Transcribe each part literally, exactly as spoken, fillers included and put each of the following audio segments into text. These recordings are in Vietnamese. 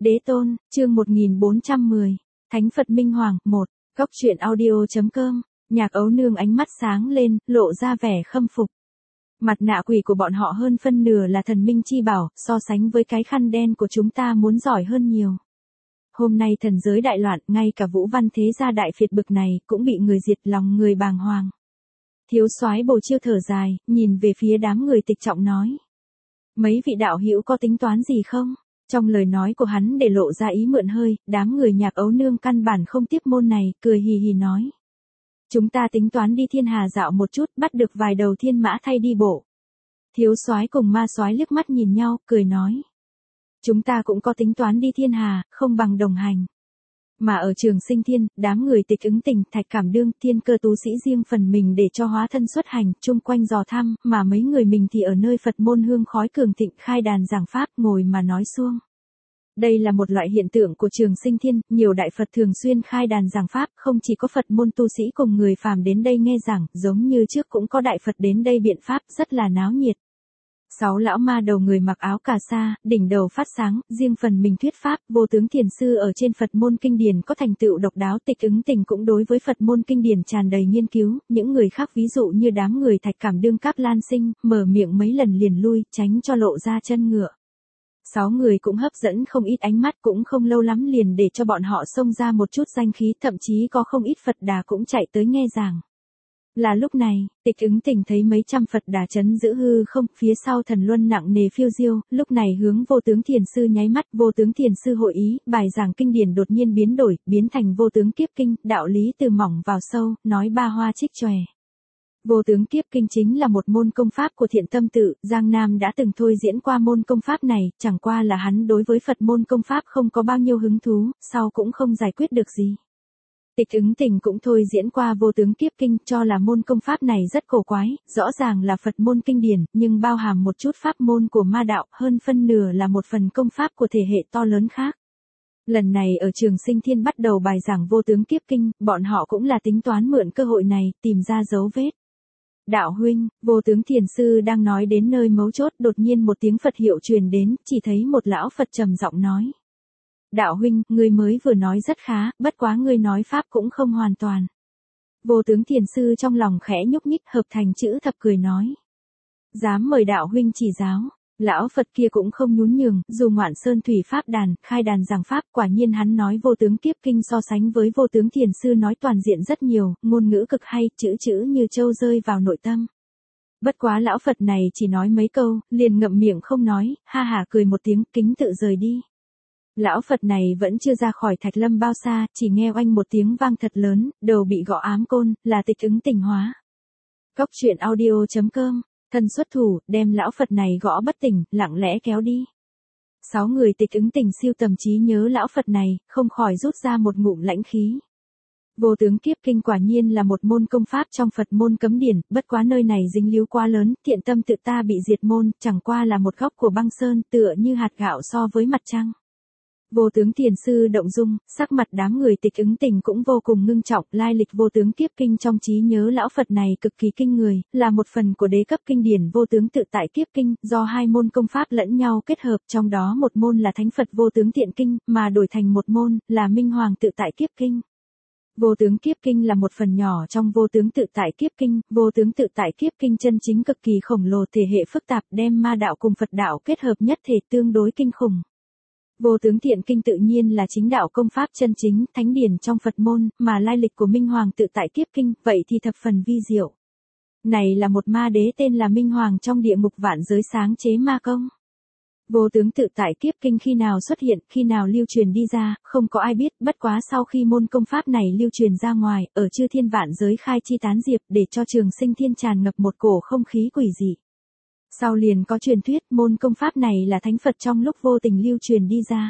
Đế tôn, chương một nghìn bốn trăm mười. Thánh Phật Minh Hoàng, một. Góc truyện audio.com. Nhạc Ấu Nương ánh mắt sáng lên, lộ ra vẻ khâm phục. Mặt nạ quỷ của bọn họ hơn phân nửa là thần minh chi bảo, so sánh với cái khăn đen của chúng ta muốn giỏi hơn nhiều. Hôm nay thần giới đại loạn, ngay cả Vũ Văn thế gia đại phiệt bực này cũng bị người diệt, lòng người bàng hoàng. Thiếu soái Bồ Chiêu thở dài, nhìn về phía đám người Tịch Trọng nói: mấy vị đạo hữu có tính toán gì không? Trong lời nói của hắn để lộ ra ý mượn hơi, đám người Nhạc Ấu Nương căn bản không tiếp môn này, cười hì hì nói: chúng ta tính toán đi thiên hà dạo một chút, bắt được vài đầu thiên mã thay đi bộ. Thiếu soái cùng ma soái liếc mắt nhìn nhau, cười nói: chúng ta cũng có tính toán đi thiên hà, không bằng đồng hành. Mà ở Trường Sinh Thiên, đám người Tịch Ứng Tình, Thạch Cảm Đương, thiên cơ tú sĩ riêng phần mình để cho hóa thân xuất hành, chung quanh dò thăm, mà mấy người mình thì ở nơi Phật môn hương khói cường thịnh khai đàn giảng pháp, ngồi mà nói suông. Đây là một loại hiện tượng của Trường Sinh Thiên, nhiều đại Phật thường xuyên khai đàn giảng pháp, không chỉ có Phật môn tu sĩ cùng người phàm đến đây nghe giảng, giống như trước cũng có đại Phật đến đây biện pháp, rất là náo nhiệt. Sáu lão ma đầu người mặc áo cà sa, đỉnh đầu phát sáng, riêng phần mình thuyết pháp, Vô Tướng Thiền Sư ở trên Phật môn kinh điển có thành tựu độc đáo, Tịch Ứng Tình cũng đối với Phật môn kinh điển tràn đầy nghiên cứu, những người khác ví dụ như đám người Thạch Cảm Đương Cáp Lan Sinh, mở miệng mấy lần liền lui, tránh cho lộ ra chân ngựa. Sáu người cũng hấp dẫn không ít ánh mắt, cũng không lâu lắm liền để cho bọn họ xông ra một chút danh khí, thậm chí có không ít Phật đà cũng chạy tới nghe giảng. Là lúc này, Tịch Ứng Tình thấy mấy trăm Phật đà chấn giữ hư không, phía sau thần luân nặng nề phiêu diêu, lúc này hướng Vô Tướng Thiền Sư nháy mắt, Vô Tướng Thiền Sư hội ý, bài giảng kinh điển đột nhiên biến đổi, biến thành Vô Tướng Kiếp Kinh, đạo lý từ mỏng vào sâu, nói ba hoa trích chòe. Vô Tướng Kiếp Kinh chính là một môn công pháp của Thiện Tâm Tự, Giang Nam đã từng thôi diễn qua môn công pháp này, chẳng qua là hắn đối với Phật môn công pháp không có bao nhiêu hứng thú, sau cũng không giải quyết được gì. Tịch Ứng Tình cũng thôi diễn qua Vô Tướng Kiếp Kinh, cho là môn công pháp này rất cổ quái, rõ ràng là Phật môn kinh điển, nhưng bao hàm một chút pháp môn của ma đạo, hơn phân nửa là một phần công pháp của thể hệ to lớn khác. Lần này ở Trường Sinh Thiên bắt đầu bài giảng Vô Tướng Kiếp Kinh, bọn họ cũng là tính toán mượn cơ hội này, tìm ra dấu vết. Đạo huynh, Vô Tướng Thiền Sư đang nói đến nơi mấu chốt, đột nhiên một tiếng Phật hiệu truyền đến, chỉ thấy một lão Phật trầm giọng nói: đạo huynh, ngươi mới vừa nói rất khá, bất quá ngươi nói pháp cũng không hoàn toàn. Vô Tướng Thiền Sư trong lòng khẽ nhúc nhích, hợp thành chữ thập cười nói: dám mời đạo huynh chỉ giáo. Lão Phật kia cũng không nhún nhường, dù ngoạn sơn thủy pháp đàn, khai đàn giảng pháp, quả nhiên hắn nói Vô Tướng Kiếp Kinh so sánh với Vô Tướng Thiền Sư nói toàn diện rất nhiều, ngôn ngữ cực hay, chữ chữ như châu rơi vào nội tâm. Bất quá lão Phật này chỉ nói mấy câu, liền ngậm miệng không nói, ha hả cười một tiếng, kính tự rời đi. Lão Phật này vẫn chưa ra khỏi Thạch Lâm bao xa, chỉ nghe oanh một tiếng vang thật lớn, đầu bị gõ ám côn, là Tịch Ứng Tình hóa. Góc truyện audio.com. Thân xuất thủ, đem lão Phật này gõ bất tỉnh, lặng lẽ kéo đi. Sáu người Tịch Ứng Tình siêu tầm trí nhớ lão Phật này, không khỏi rút ra một ngụm lãnh khí. Vô Tướng Kiếp Kinh quả nhiên là một môn công pháp trong Phật môn cấm điển, bất quá nơi này dính líu quá lớn, Thiện Tâm Tự ta bị diệt môn, chẳng qua là một góc của băng sơn, tựa như hạt gạo so với mặt trăng. Vô Tướng Thiền Sư động dung, sắc mặt đám người Tịch Ứng Tình cũng vô cùng ngưng trọng, lai lịch Vô Tướng Kiếp Kinh trong trí nhớ lão Phật này cực kỳ kinh người, là một phần của đế cấp kinh điển Vô Tướng Tự Tại Kiếp Kinh, do hai môn công pháp lẫn nhau kết hợp, trong đó một môn là Thánh Phật Vô Tướng Thiện Kinh, mà đổi thành một môn là Minh Hoàng Tự Tại Kiếp Kinh. Vô Tướng Kiếp Kinh là một phần nhỏ trong Vô Tướng Tự Tại Kiếp Kinh, Vô Tướng Tự Tại Kiếp Kinh chân chính cực kỳ khổng lồ, thể hệ phức tạp, đem ma đạo cùng Phật đạo kết hợp nhất thể, tương đối kinh khủng. Vô Tướng Thiện Kinh tự nhiên là chính đạo công pháp chân chính, thánh điển trong Phật môn, mà lai lịch của Minh Hoàng Tự Tại Kiếp Kinh, vậy thì thập phần vi diệu. Này là một ma đế tên là Minh Hoàng trong địa ngục vạn giới sáng chế ma công. Vô Tướng Tự Tại Kiếp Kinh khi nào xuất hiện, khi nào lưu truyền đi ra, không có ai biết, bất quá sau khi môn công pháp này lưu truyền ra ngoài, ở chư thiên vạn giới khai chi tán diệp, để cho Trường Sinh Thiên tràn ngập một cổ không khí quỷ dị. Sau liền có truyền thuyết, môn công pháp này là Thánh Phật trong lúc vô tình lưu truyền đi ra.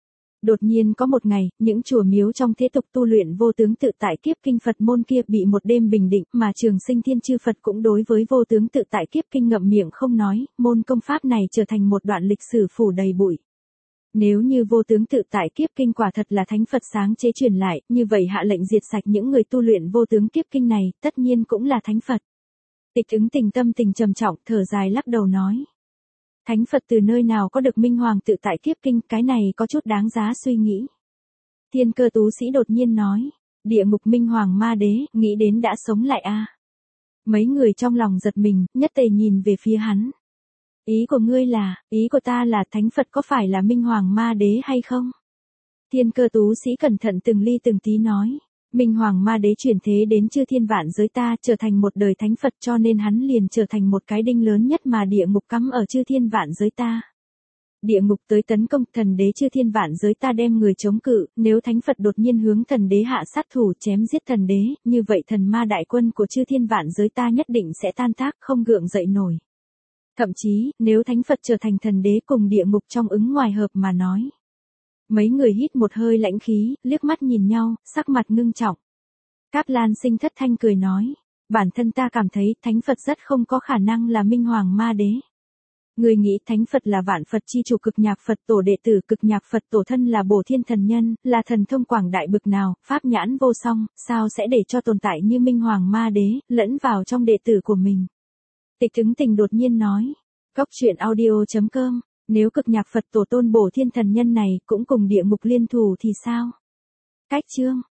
Đột nhiên có một ngày, những chùa miếu trong thế tục tu luyện Vô Tướng Tự Tại Kiếp Kinh Phật môn kia bị một đêm bình định, mà Trường Sinh Thiên chư Phật cũng đối với Vô Tướng Tự Tại Kiếp Kinh ngậm miệng không nói, môn công pháp này trở thành một đoạn lịch sử phủ đầy bụi. Nếu như Vô Tướng Tự Tại Kiếp Kinh quả thật là Thánh Phật sáng chế truyền lại, như vậy hạ lệnh diệt sạch những người tu luyện Vô Tướng Kiếp Kinh này, tất nhiên cũng là Thánh Phật. Tịch Ứng Tình tâm tình trầm trọng, thở dài lắc đầu nói: Thánh Phật từ nơi nào có được Minh Hoàng tự tại kiếp kinh, cái này có chút đáng giá suy nghĩ. Thiên Cơ Tú Sĩ đột nhiên nói, địa ngục Minh Hoàng ma đế, nghĩ đến đã sống lại a. Mấy người trong lòng giật mình, nhất tề nhìn về phía hắn. Ý của ngươi là, ý của ta là Thánh Phật có phải là Minh Hoàng ma đế hay không? Thiên Cơ Tú Sĩ cẩn thận từng ly từng tí nói. Minh Hoàng ma đế chuyển thế đến chư thiên vạn giới ta, trở thành một đời thánh Phật, cho nên hắn liền trở thành một cái đinh lớn nhất mà địa ngục cắm ở chư thiên vạn giới ta. Địa ngục tới tấn công thần đế chư thiên vạn giới ta, đem người chống cự, nếu thánh Phật đột nhiên hướng thần đế hạ sát thủ chém giết thần đế, như vậy thần ma đại quân của chư thiên vạn giới ta nhất định sẽ tan tác, không gượng dậy nổi. Thậm chí, nếu thánh Phật trở thành thần đế cùng địa ngục trong ứng ngoài hợp mà nói. Mấy người hít một hơi lãnh khí, liếc mắt nhìn nhau, sắc mặt ngưng trọng. Cáp Lan Sinh thất thanh cười nói, bản thân ta cảm thấy thánh Phật rất không có khả năng là Minh Hoàng ma đế. Người nghĩ thánh Phật là vạn Phật chi chủ, cực nhạc Phật tổ đệ tử, cực nhạc Phật tổ thân là Bổ Thiên thần nhân, là thần thông quảng đại bực nào, pháp nhãn vô song, sao sẽ để cho tồn tại như Minh Hoàng ma đế lẫn vào trong đệ tử của mình. Tịch Ứng Tình đột nhiên nói, Góc truyện audio chấm com, nếu cực nhạc Phật tổ tôn Bổ Thiên thần nhân này cũng cùng địa ngục liên thủ thì sao? Cách chương